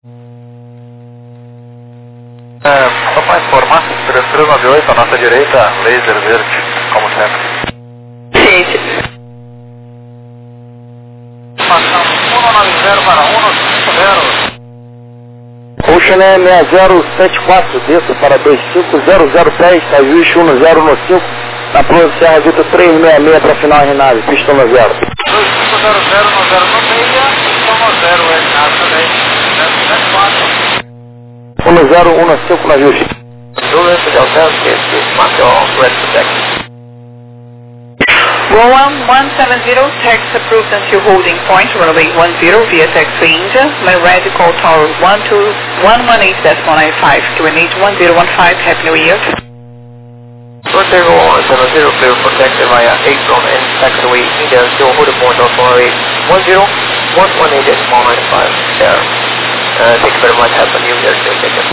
Só para informar, 3398 à nossa direita, laser verde, como sempre. Ciente. Passamos 190 para 150. Ocean é 6074, desça para 250010, ajuste 10 no 5, na Proa Serra Vita 366 para final Renave, pista no 0. 2500 no 0 no meia, então no 0 é nada também, 074. 1015 no ajuste. Julius, Delta, please mark your red protection. Rowan 170, taxi approved until holding point, runway 10 via taxi India, my red call tower 118.95, QNH 1015, Happy New Year. Runway 170, clear protected via apron and taxiway India until holding point of runway 118.95, there. Thank you very much, Happy New Year, take care.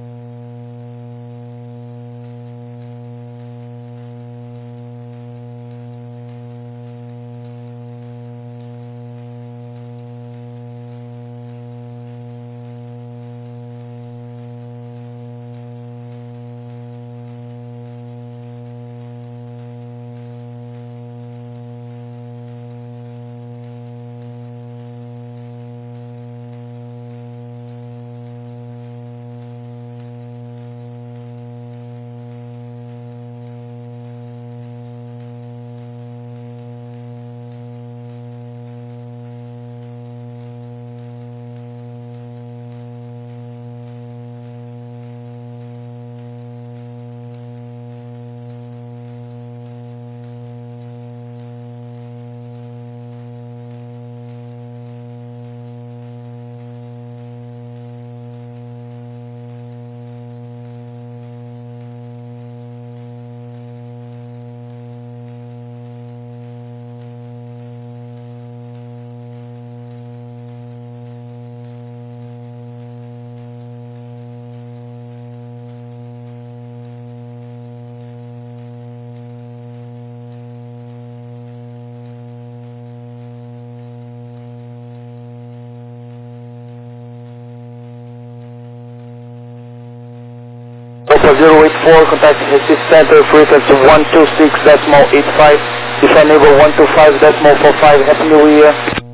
Alpha 084, contact Recife Center, frequency 126.85, if enable 125.45, Happy New Year.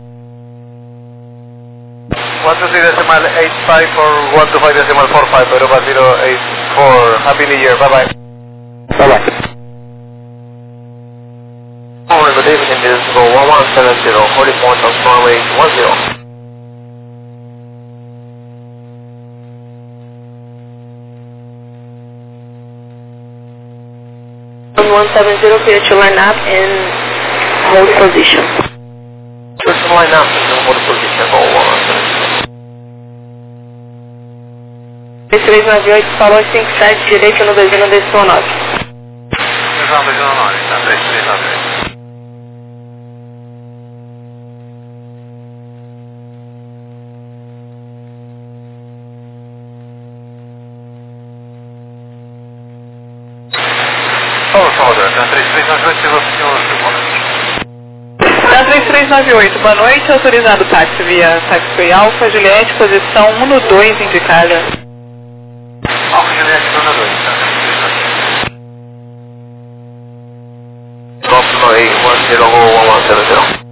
126.85 or 125.45, Aruba 084, Happy New Year, bye bye. Bye bye. Morning, good evening, this is go 1170, holding point of runway 10. 170, clear to line up and hold position. First line up, hold position, go 170. 3398, falou 57, direito no 2 no decisão 9. Decisão 9, tá 3398. Da 3398, boa noite, autorizado táxi via Taxiway Alpha, Juliette, posição 1 no 2 indicada. Alpha Juliette, 1 no 2, tá? Drop no 8101170.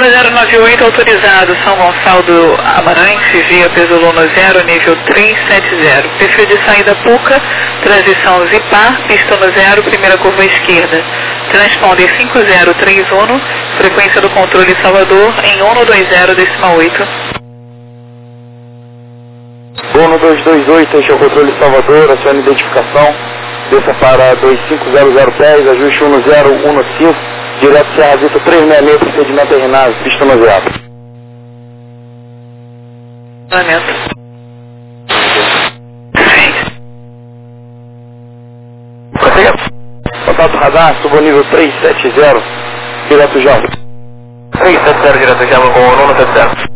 0098 autorizado São Gonçalo do Amarante, via peso Luna 0, nível 370. Perfil de saída PUCA, transição Zipar, pista no 0, primeira curva à esquerda. Transponder 5031, frequência do controle Salvador em 120,8. 1228, este é o controle Salvador, acione identificação, desça para 25010, ajuste 1015, direto Serra Vista 366, procedimento terminado, pista no 0. Contato radar, subo nível 370, direto Java. 370, direto Java com o Luna 70.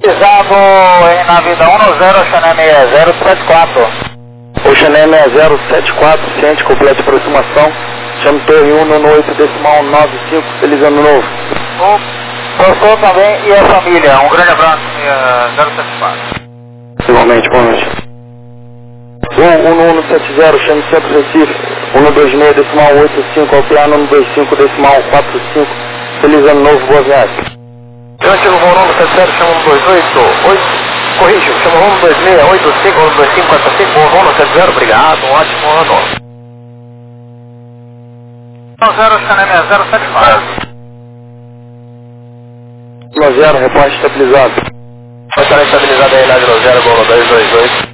Pisado na vida 10, Oceané 6074. Oceané 6074, ciente, complete aproximação. Chame Torre 1 no 8,95, feliz ano novo. Gostou também e a família, um grande abraço, 074. Igualmente, boa noite. 1170, chame Centro Recife, 126,85, ao piano 125,45, feliz ano novo, boa viagem. Antigo voo 170, chama 128, corrige, chama 126, 85, 125, 45, voo 170, obrigado, um ótimo ano. 10, Oceané 6074. 10, repórter estabilizado. Vai estar estabilizado aí na 0, gol 228.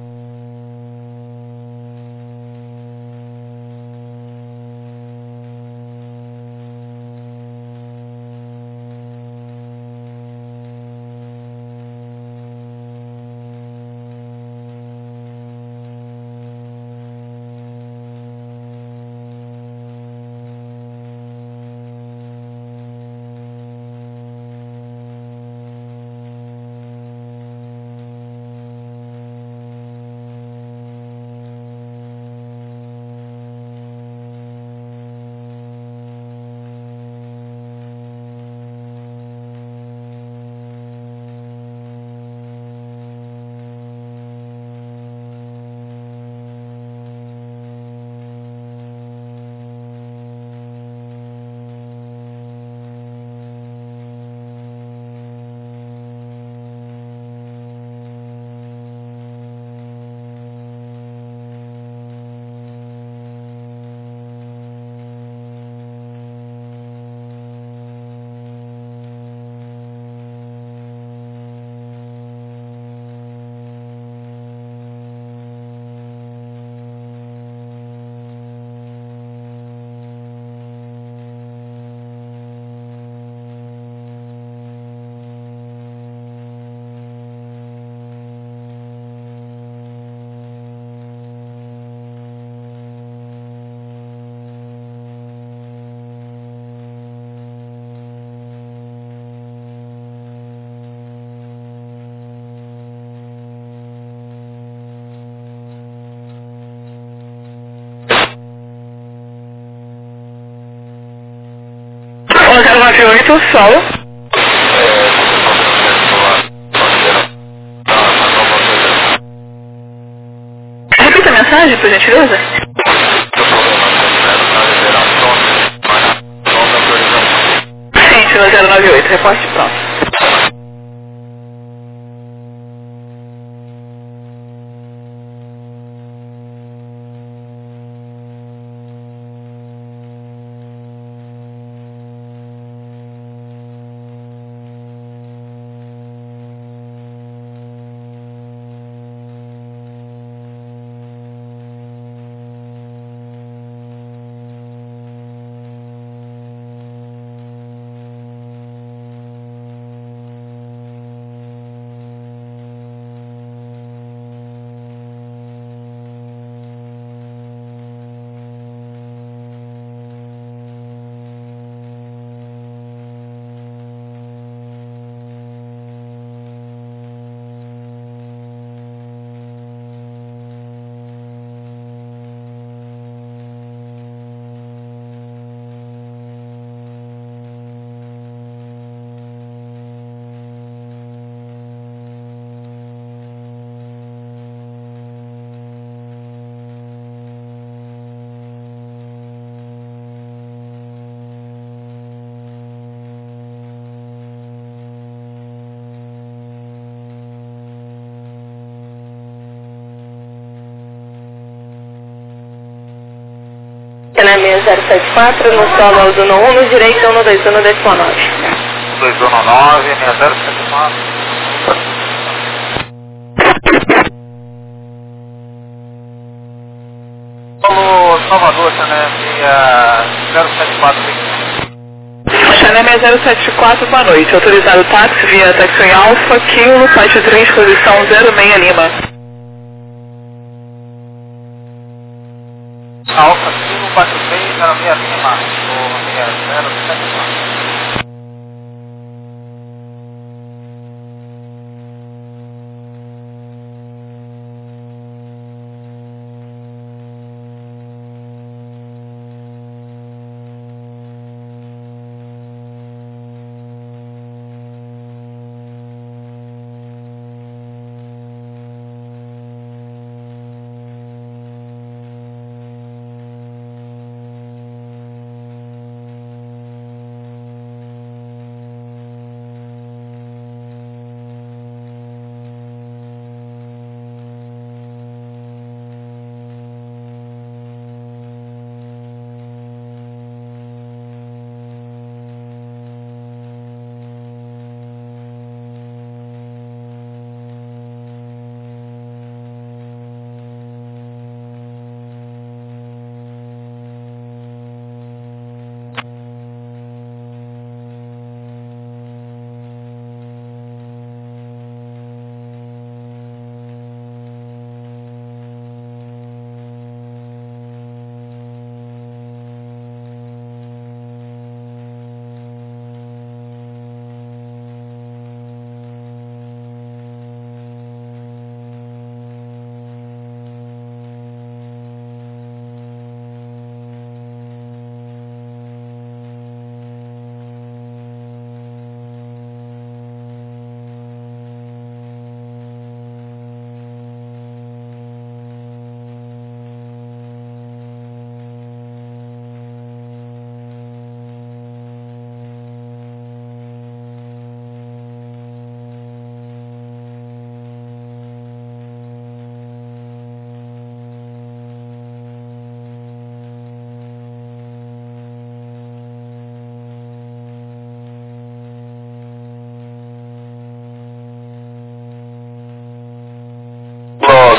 Hotel 98, Sol. Repita a mensagem, por gentileza. Sim, 098, reporte pronto. Na 6074, no solo ao Duno 1, no direito, no 21, 19. 219, 6074. Paulo Salvador, Oceané 074. Oceané 074, boa noite. Autorizado táxi via Taxi Alfa, Kilo, Pátio 3, posição 06 Lima. Alfa, Kilo, Pátio 3, 06 Lima. 074.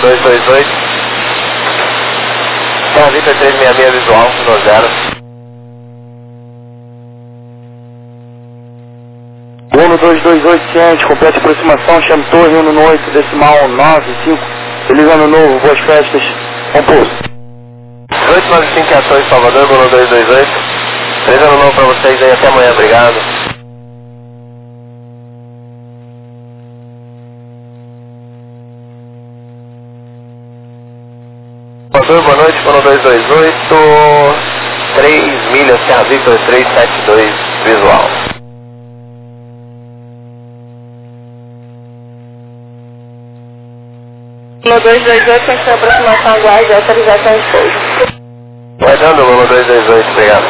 1228. Serra Vitor 366 visual, 10. 1228 ciente, completa aproximação, chame torre 118, decimal 95. Feliz ano novo, boas festas, composto. 895 é a Torre Salvador, 1228. Feliz ano novo pra vocês aí, até amanhã, obrigado. Salvador, boa noite, 1228. 3 milhas, Serra Vitor 372, visual. No 228, tem que ter aproximação, aguarde, autorização de pouso. Guardando o 1228, obrigado.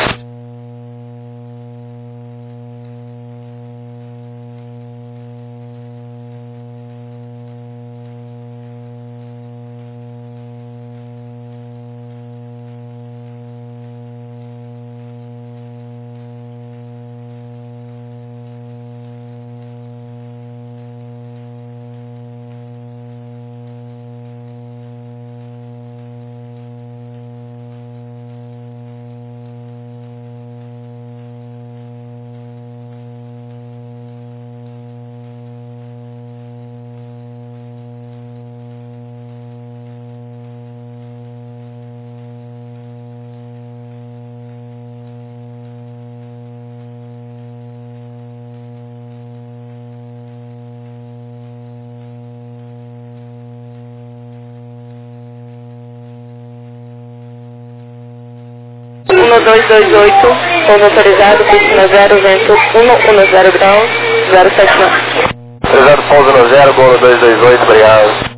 No 228, pouso autorizado, piscina 0, vento 110 graus, 079. 30 pouso no 0, gol no 228, obrigado.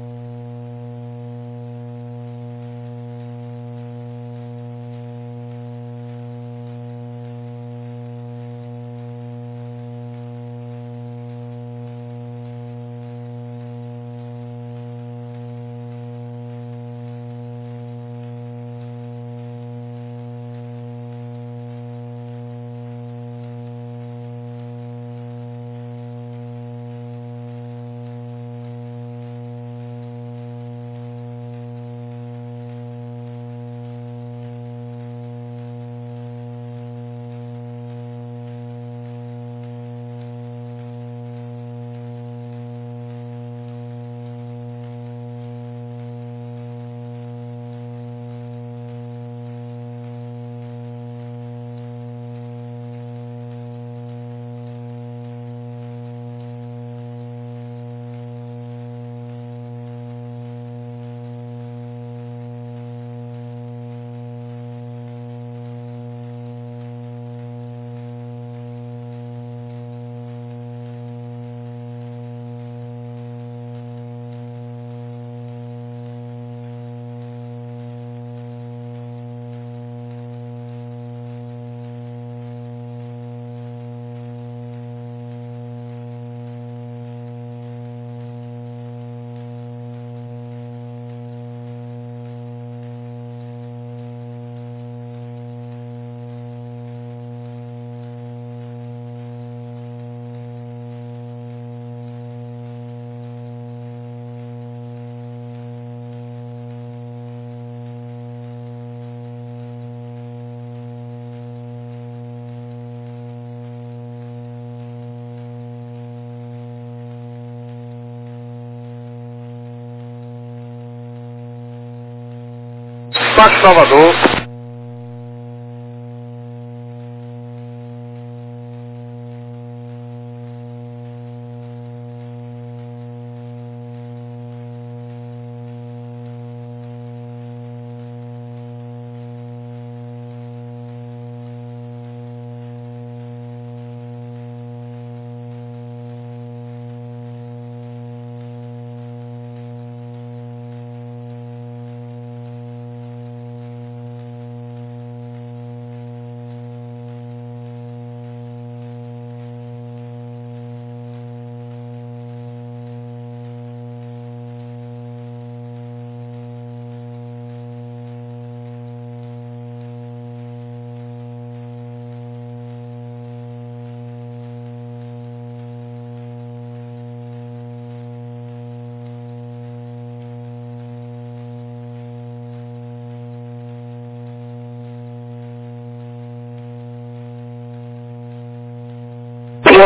Parque Salvador.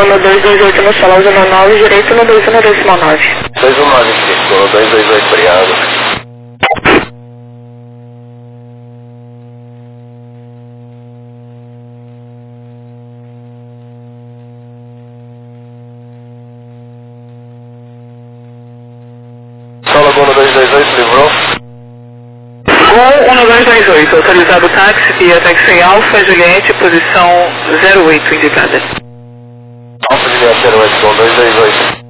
no 228 no solo 19, direito no 219. 219 aqui, no 228, obrigado. Solo Gol no 228, livrou. Gol 1228, autorizado o táxi via táxi Alfa Juliette, posição 08 indicada. Alfa Juliette 08, Gol 228.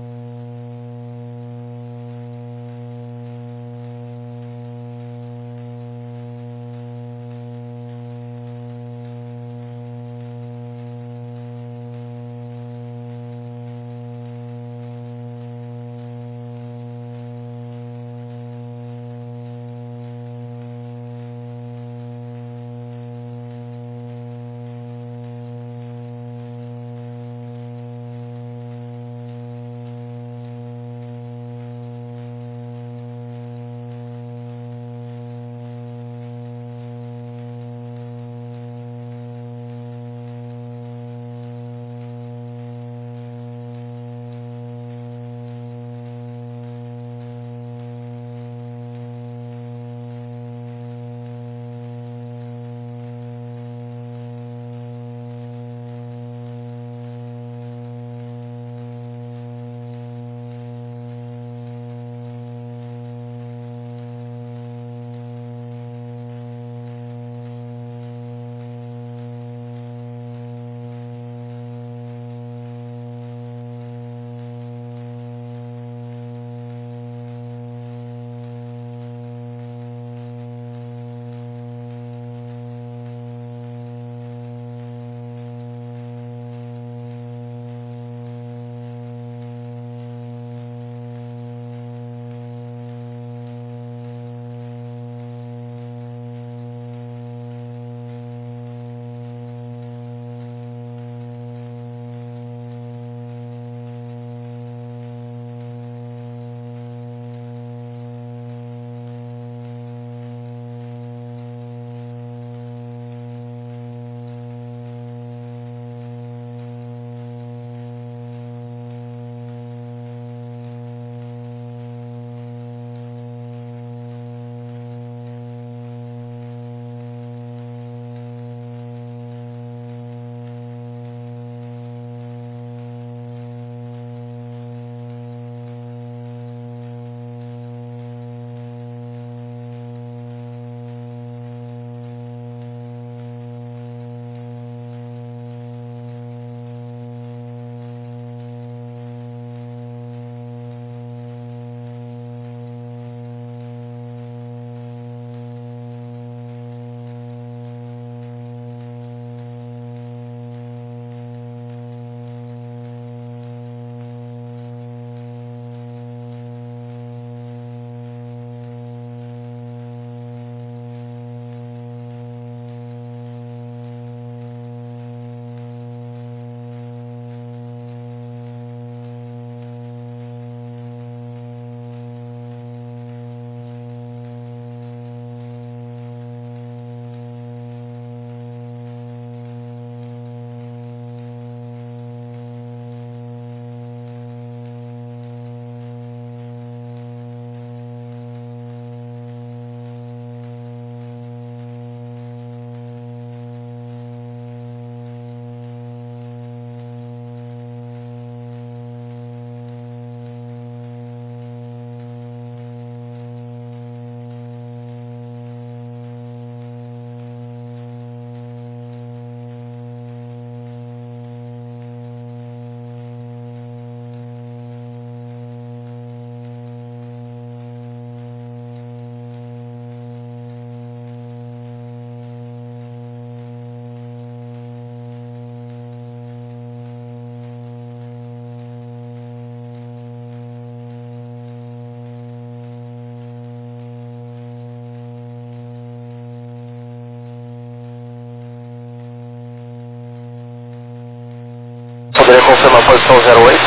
Poderia confirmar a posição 08?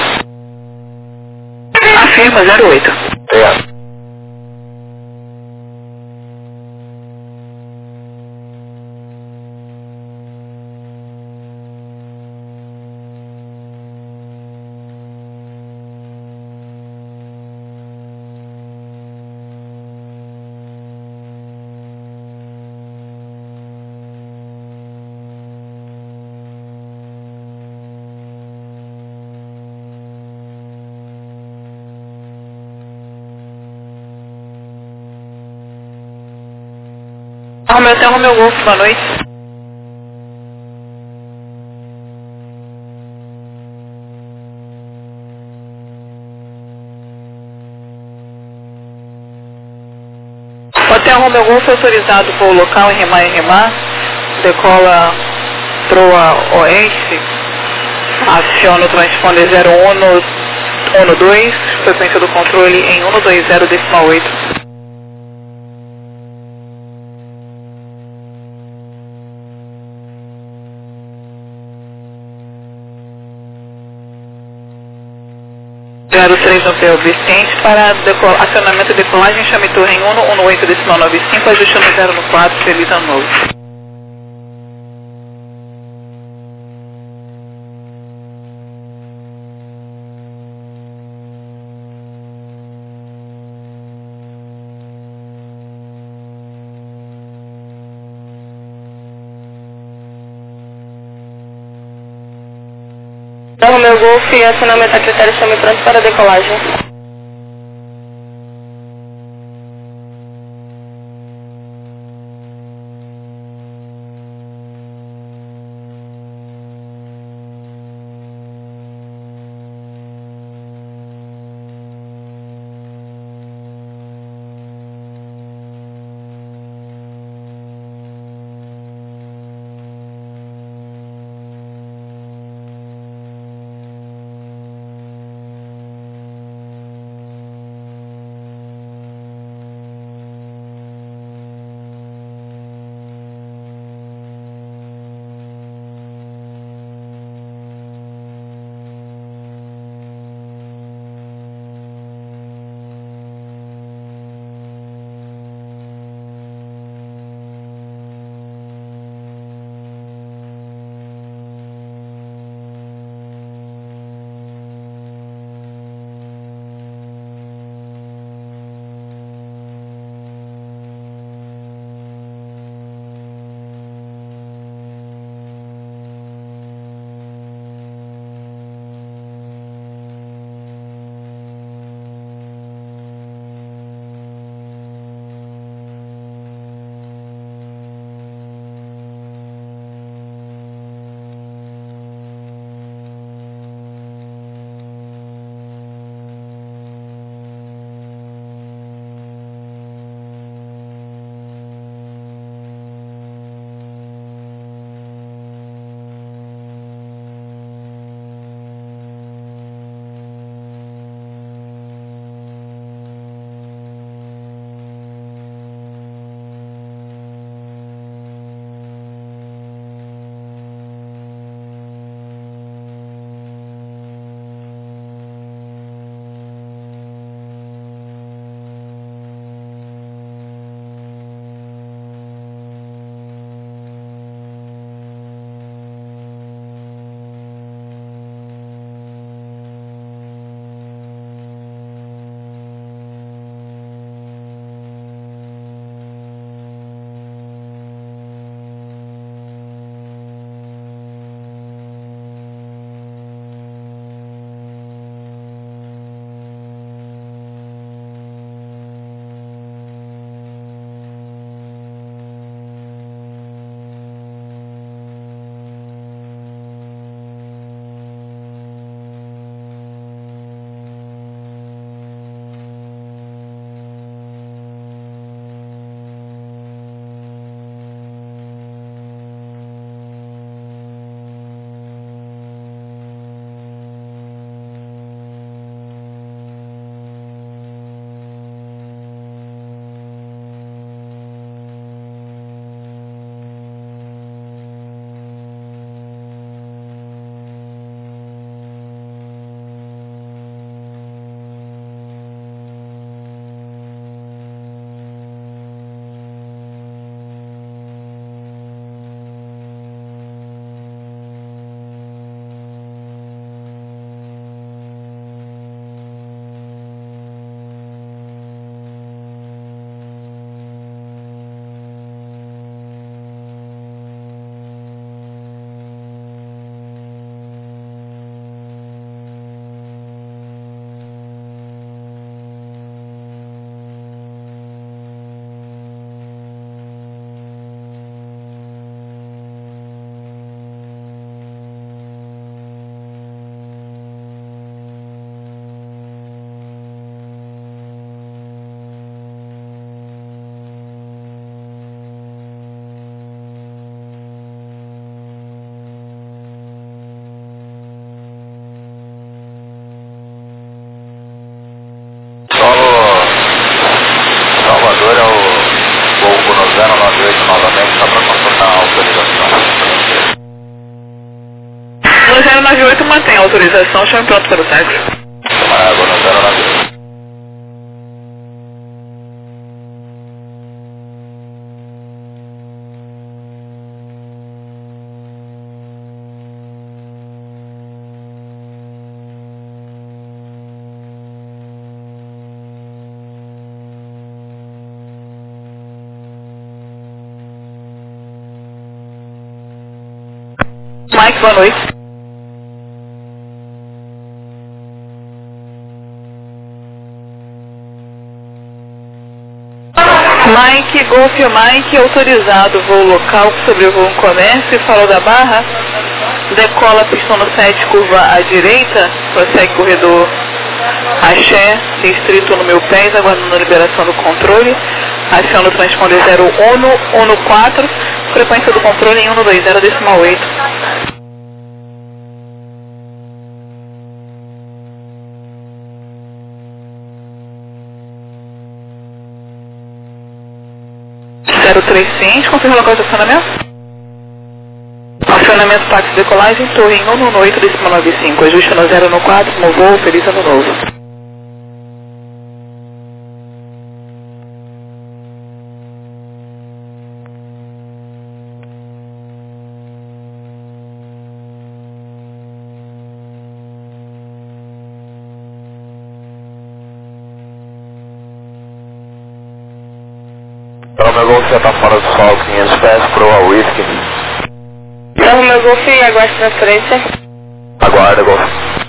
Afirma 08. Obrigado. Romeo Golf, boa noite. Hotel Romeo Golf autorizado por local em remar, decola proa oeste, aciona o transponder 0112, frequência do controle em 120,8. Zero 3 no PO Vicente para acionamento e decolagem, chame torre em 118,95, ajuste no 014, feliz ano novo. Romeo Golf, acionamento a critério, chame pronto para decolagem. 98 mantém a autorização, chame pronto para o táxi. Água no 098. Mike, boa noite. Mike, Golf Mike, autorizado voo local que sobrevoa um comércio e falou da Barra. Decola pistão no 7, curva à direita, prossegue corredor Axé, restrito no meu pés, aguardando a liberação do controle. Aciona o transponder 0 ONU 4, frequência do controle em 120,8. Zero 36, confirma o local de acionamento. Acionamento táxi decolagem, torre em 118,95, ajuste no 0 no 4, no voo, feliz ano novo. Então, meu Golf já está fora do sol, 500 pés, pro a whisky. Então, meu Golf, aguarde transferência. Aguarda, Golf.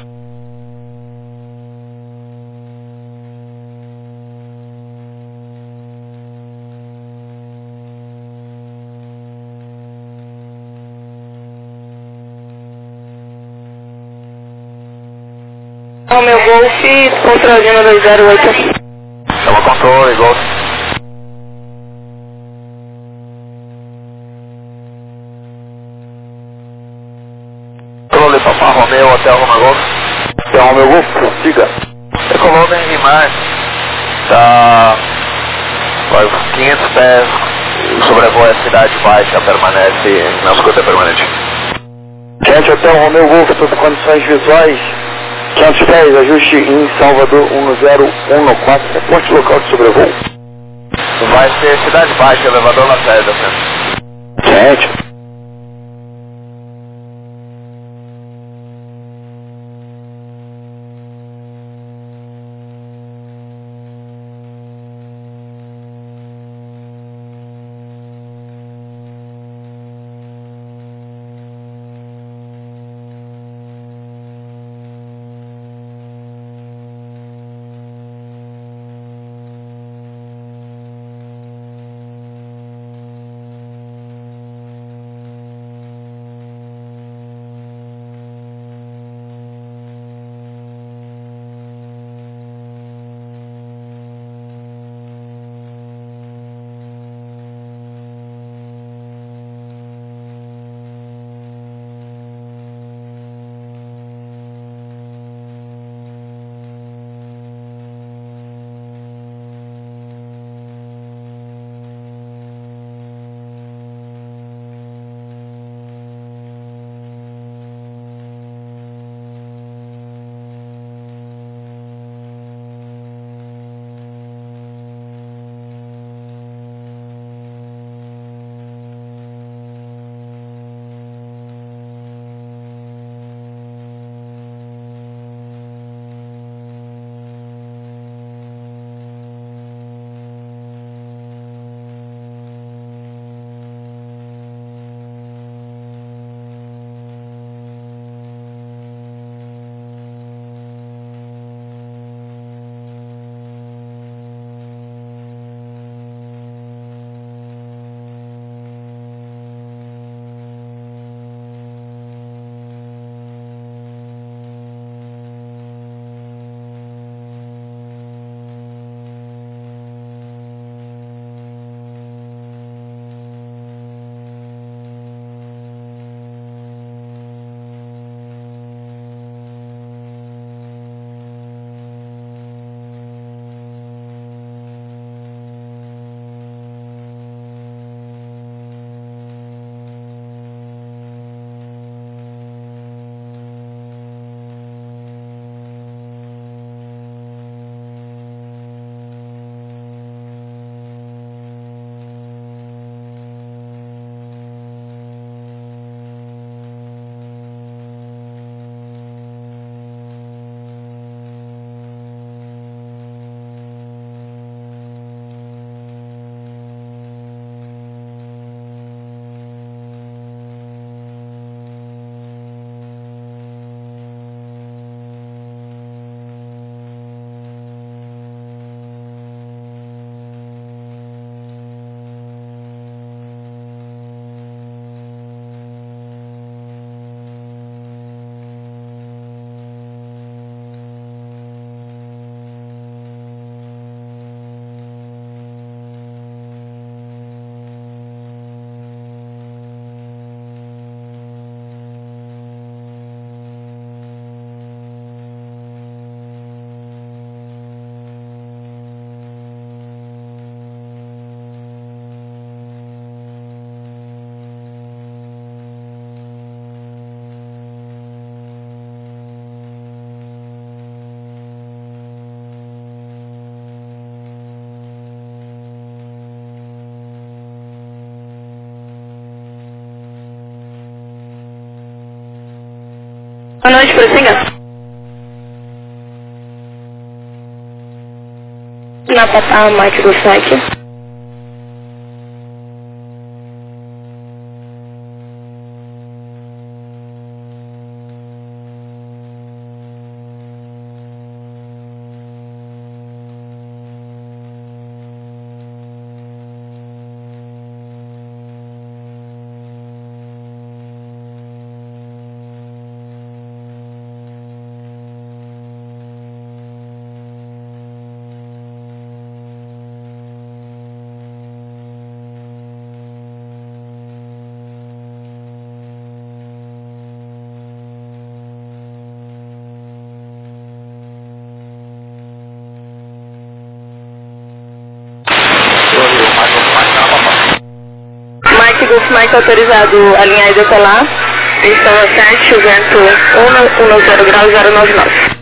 Então, meu Golf, controle 208. Chama controle, Golf. Controle, Papa Romeo, Hotel Roma Golf. Hotel Romeo Golf, prossiga. Ecolômia Rimar. Tá... Vai 500 pés, sobrevoa a cidade baixa, permanece na escuta permanente. Gente, Hotel Romeo Golf, sob condições visuais. 500 pés, ajuste em Salvador 1014, reporte local de sobrevoo. Vai ser cidade baixa, elevador Lacerda, né? Gente. Boa noite, prossiga. Na Papa Mike Golf Mike. Mike Golf Mike autorizado a linha até lá. Pista 7, vento 10 graus 099.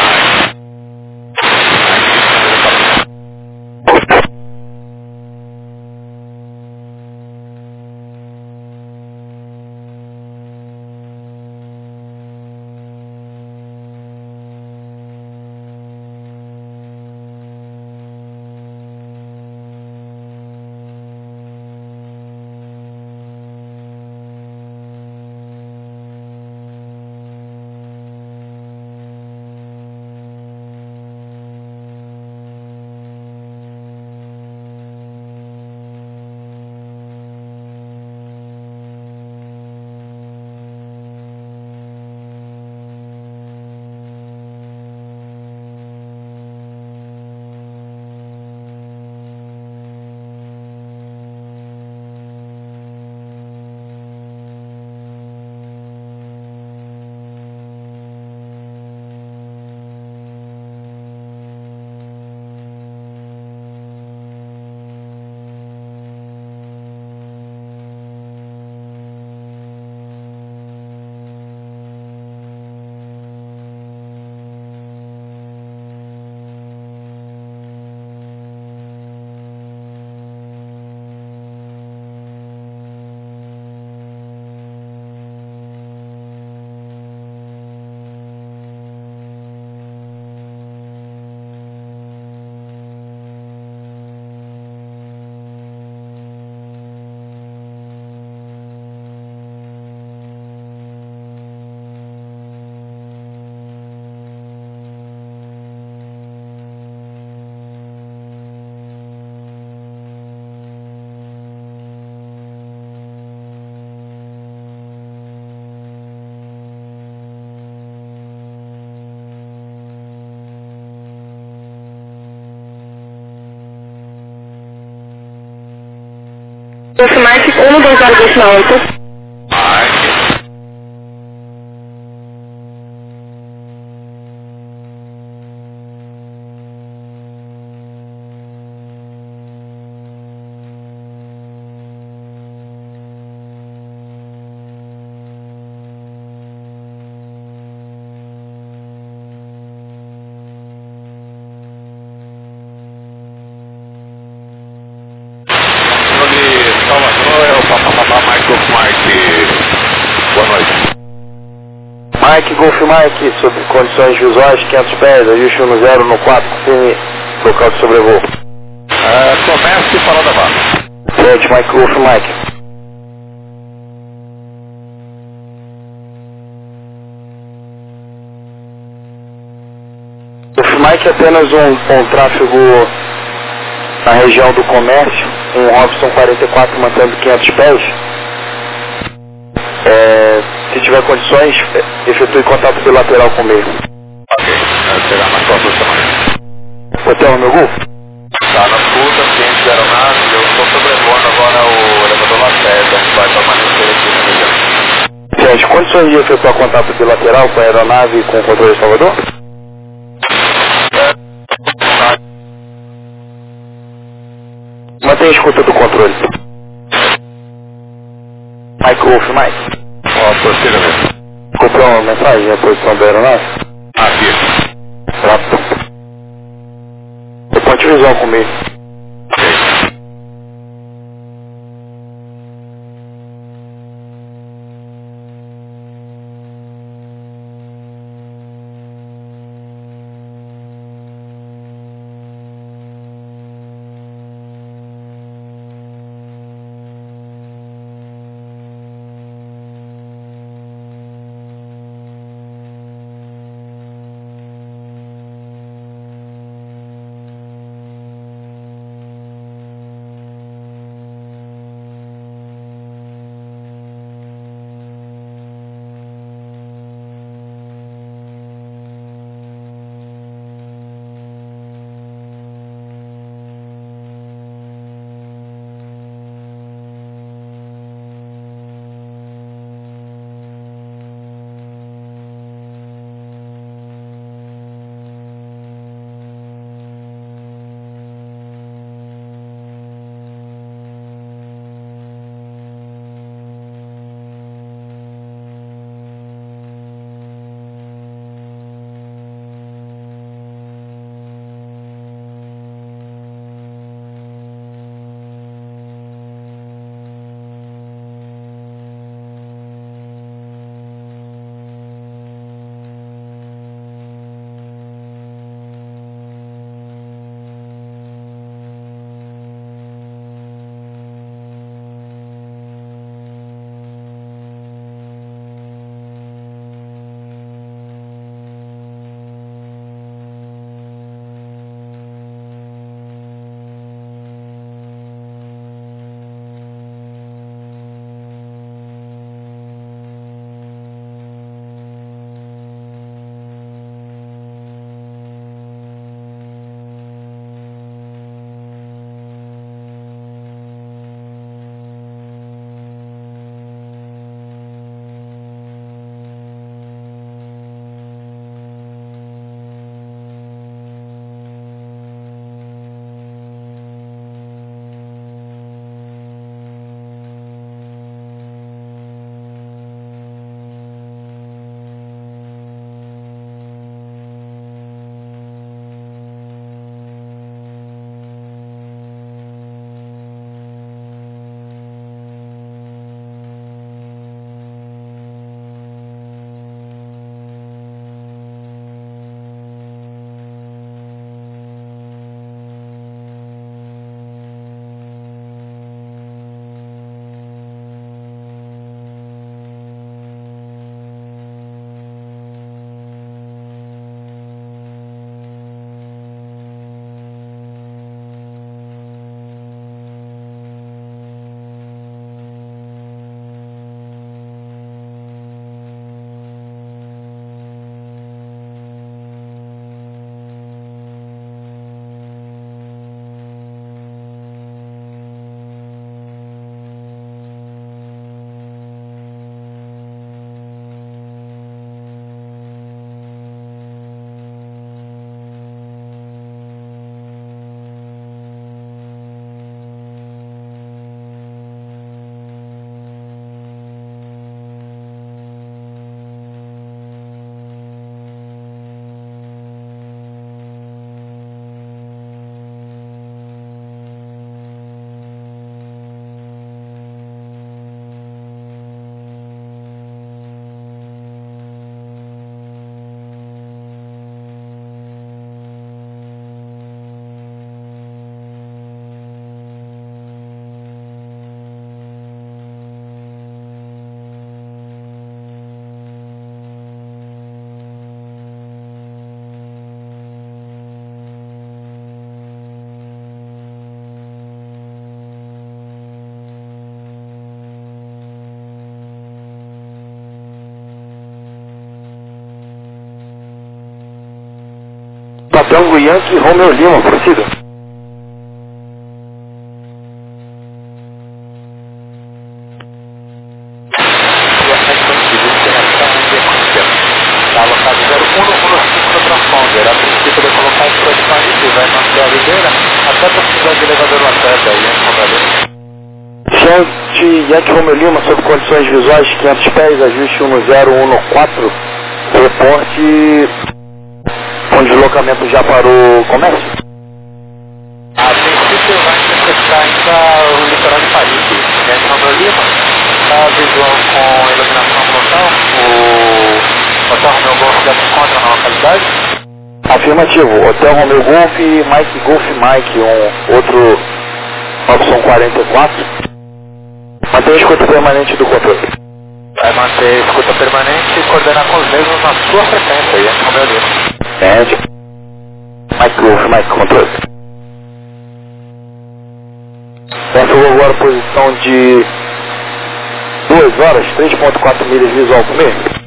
Golf Mike 12028. Mike Golf Mike, sob condições visuais, 500 pés, ajuste 10 no 4, confirme local de sobrevoo. Comece falando da vaga. Frente, Mike Golf Mike. Golf Mike é apenas um tráfego na região do comércio, um Robson 44 mantendo 500 pés. Se tiver condições, efetue contato bilateral com o meio. Ok, pegar mais próximo da semana. Hotel meu Golf? Tá na escuta, ciente de aeronave, eu estou sobrevoando agora o elevador Lacerda, que vai permanecer aqui na região. Sérgio, condições de efetuar contato bilateral com a aeronave e com o controle de Salvador? Mantenha a escuta do controle. Mike Golf Mike. Prossiga mesmo. Comprou uma mensagem a posição da aeronave? Aqui. Rápido. O ponte visual comigo. Tango Yankee Romeo Lima, prossiga. Está alocado 0115 no transponder. A princípio de colocar a exposição aditiva em manter a ligeira até precisar de elevador lateral aí em Romelino. Chante Yankee Romeo Lima, sob condições visuais 500 pés, ajuste 1014, reporte com deslocamento já para o comércio. A princípio vai interpretar ainda o litoral de Paris, Yankee Romeo Lima, está visual com iluminação local, o Hotel Romeo Golf já se encontra na localidade? Afirmativo, Hotel Romeo Golf, Mike Golf Mike, outro opção 44. Mantém a escuta permanente do controle. Vai manter a escuta permanente e coordenar com os mesmos na sua frequência, Yankee Romeo Lima. Mike Golf Mike, controle. Configurou agora a posição de 2 horas, 3.4 milhas visual comigo.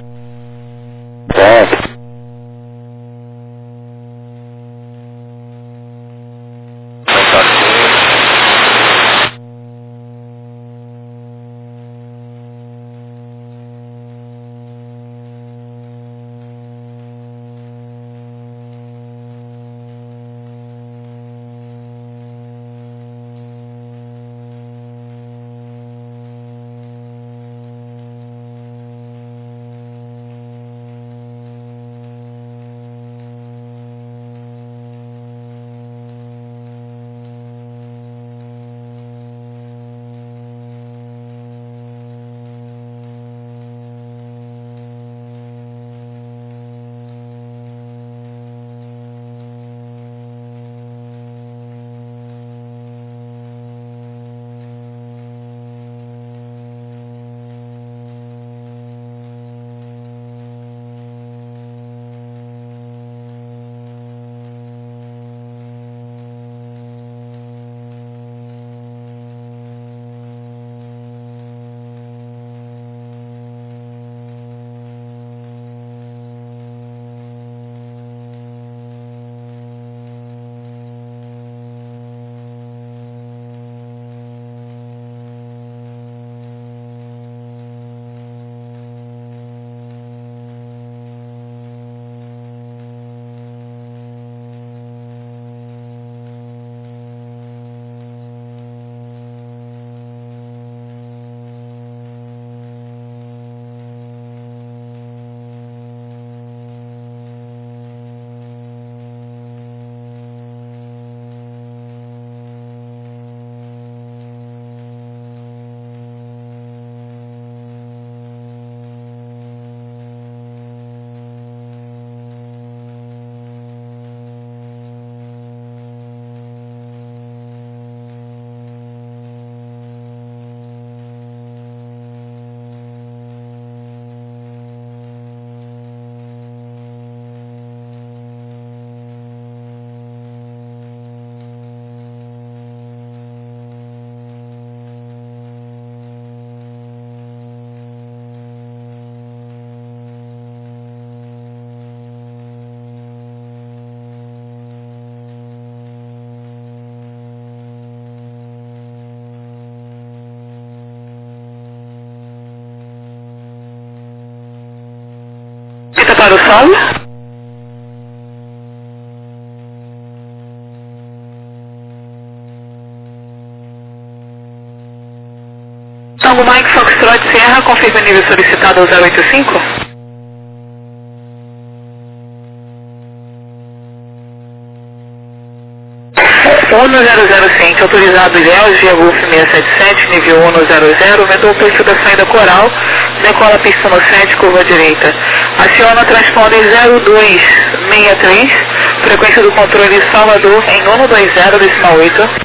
Para o sol. Tango Mike Foxtrot Sierra, confirma o nível solicitado ao 085. 1005, autorizado Ilhéus, via Golf 677, nível 100, aumentou o perfil da saída coral, decola pista no 7, curva direita. Aciona transponder 0263, frequência do controle Salvador em 120,8.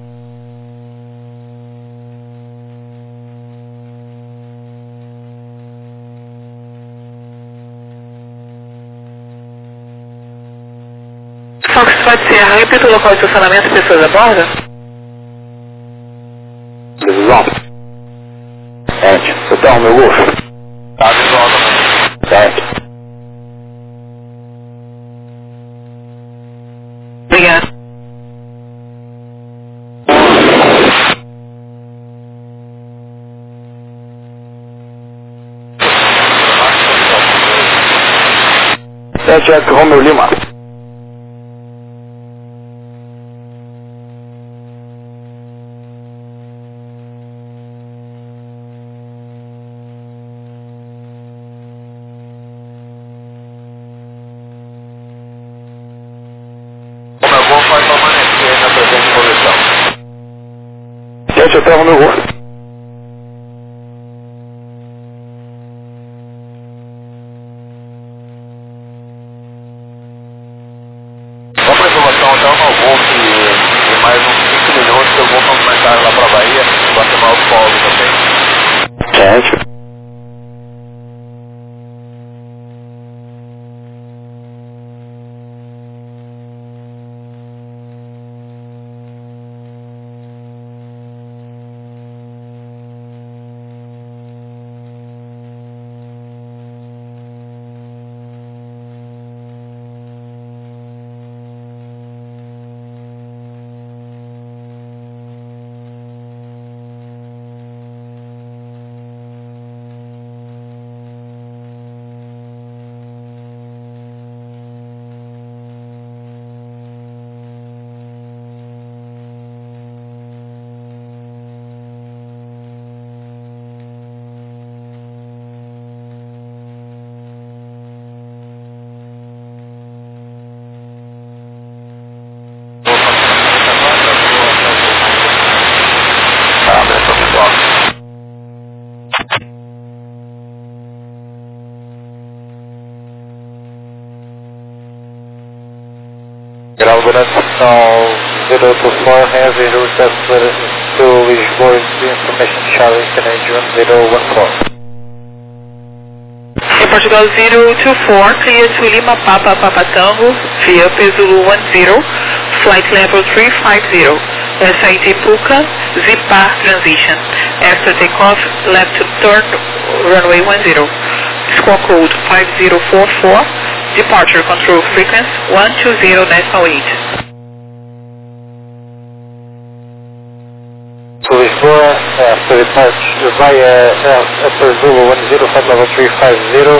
Foxtrot Sierra, repita o local de estacionamento, pessoas a bordo? Precisão. Hotel Romeo Golf. Tá visual também. Certo. 7 Romeo Lima. Romeo Golf vai permanecer na presente posição. 7 Hotel Romeo Golf. Só para informação, até o Golf em mais uns 5 minutos eu vou movimentar lá para a Bahia, Guatemala os polos, ok? 7. Graduação 024 Heavy Route to Lisboa Information Charlie Canadian 014. In Portugal 024, clear to Lima Papa Papa Tango via Zulu 10, flight level 350, SID Puka, Zipar transition. After takeoff, left to turn runway 10, squawk code 5044, departure control frequency 120.8. To Lisboa, after departure via after Zulu 10, flight level 350,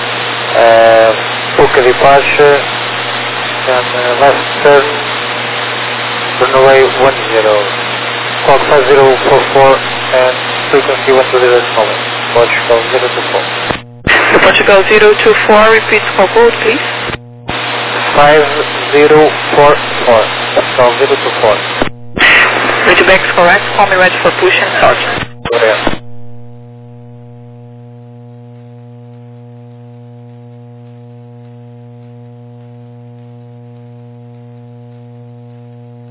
Puka departure, and left turn, runway 10, squawk 5044, and frequency 120 at the moment, Portugal 024. To Portugal 024, repeat squawk code please. 5044, Portugal 024. Readback is correct, call me ready for push and start. Correct.